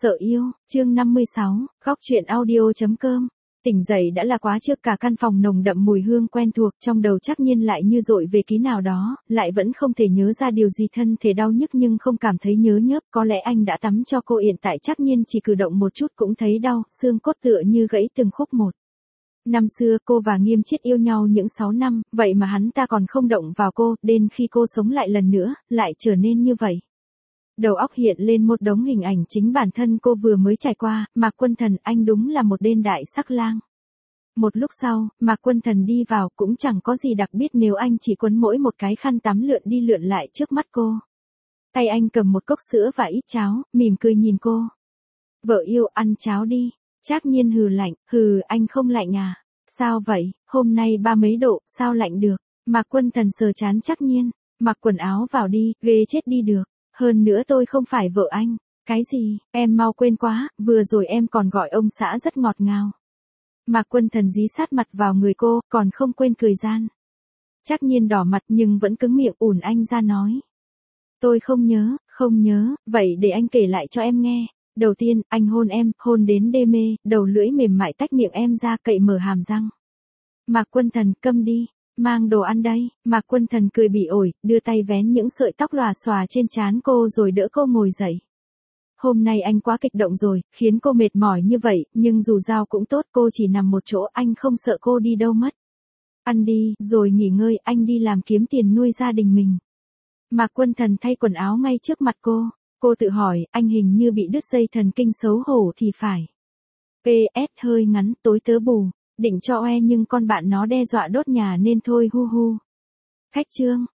Sợ yêu, chương 56, góc truyện audio.com. Tỉnh dậy đã là quá trước, cả căn phòng nồng đậm mùi hương quen thuộc, trong đầu Trác Nhiên lại như dội về ký nào đó, lại vẫn không thể nhớ ra điều gì, thân thể đau nhức nhưng không cảm thấy nhớ nhớp, có lẽ anh đã tắm cho cô, hiện tại Trác Nhiên chỉ cử động một chút cũng thấy đau, xương cốt tựa như gãy từng khúc một. Năm xưa cô và Nghiêm Chiết yêu nhau những 6 năm, vậy mà hắn ta còn không động vào cô, đến khi cô sống lại lần nữa, lại trở nên như vậy. Đầu óc hiện lên một đống hình ảnh chính bản thân cô vừa mới trải qua, Mạc Quân Thần, anh đúng là một tên đại sắc lang. Một lúc sau, Mạc Quân Thần đi vào, cũng chẳng có gì đặc biệt nếu anh chỉ quấn mỗi một cái khăn tắm lượn đi lượn lại trước mắt cô. Tay anh cầm một cốc sữa và ít cháo, mỉm cười nhìn cô. Vợ yêu, ăn cháo đi. Trác Nhiên hừ lạnh, anh không lạnh à? Sao vậy, hôm nay 30 mấy độ, sao lạnh được? Mạc Quân Thần sờ trán Trác Nhiên, mặc quần áo vào đi, ghê chết đi được. Hơn nữa tôi không phải vợ anh. Cái gì, em mau quên quá, vừa rồi em còn gọi ông xã rất ngọt ngào. Mạc Quân Thần dí sát mặt vào người cô, còn không quên cười gian. Trác Nhiên đỏ mặt nhưng vẫn cứng miệng, ủn anh ra nói. Tôi không nhớ, vậy để anh kể lại cho em nghe. Đầu tiên, anh hôn em, hôn đến đê mê, đầu lưỡi mềm mại tách miệng em ra, cậy mở hàm răng. Mạc Quân Thần, câm đi. Mang đồ ăn đây. Mạc Quân Thần cười bỉ ổi, đưa tay vén những sợi tóc lòa xòa trên trán cô rồi đỡ cô ngồi dậy. Hôm nay anh quá kích động rồi, khiến cô mệt mỏi như vậy, nhưng dù sao cũng tốt, cô chỉ nằm một chỗ, anh không sợ cô đi đâu mất. Ăn đi, rồi nghỉ ngơi, anh đi làm kiếm tiền nuôi gia đình mình. Mạc Quân Thần thay quần áo ngay trước mặt cô tự hỏi, anh hình như bị đứt dây thần kinh, xấu hổ thì phải. PS hơi ngắn, tối tớ bù. Định cho oe nhưng con bạn nó đe dọa đốt nhà nên thôi, hu hu. Khách chương.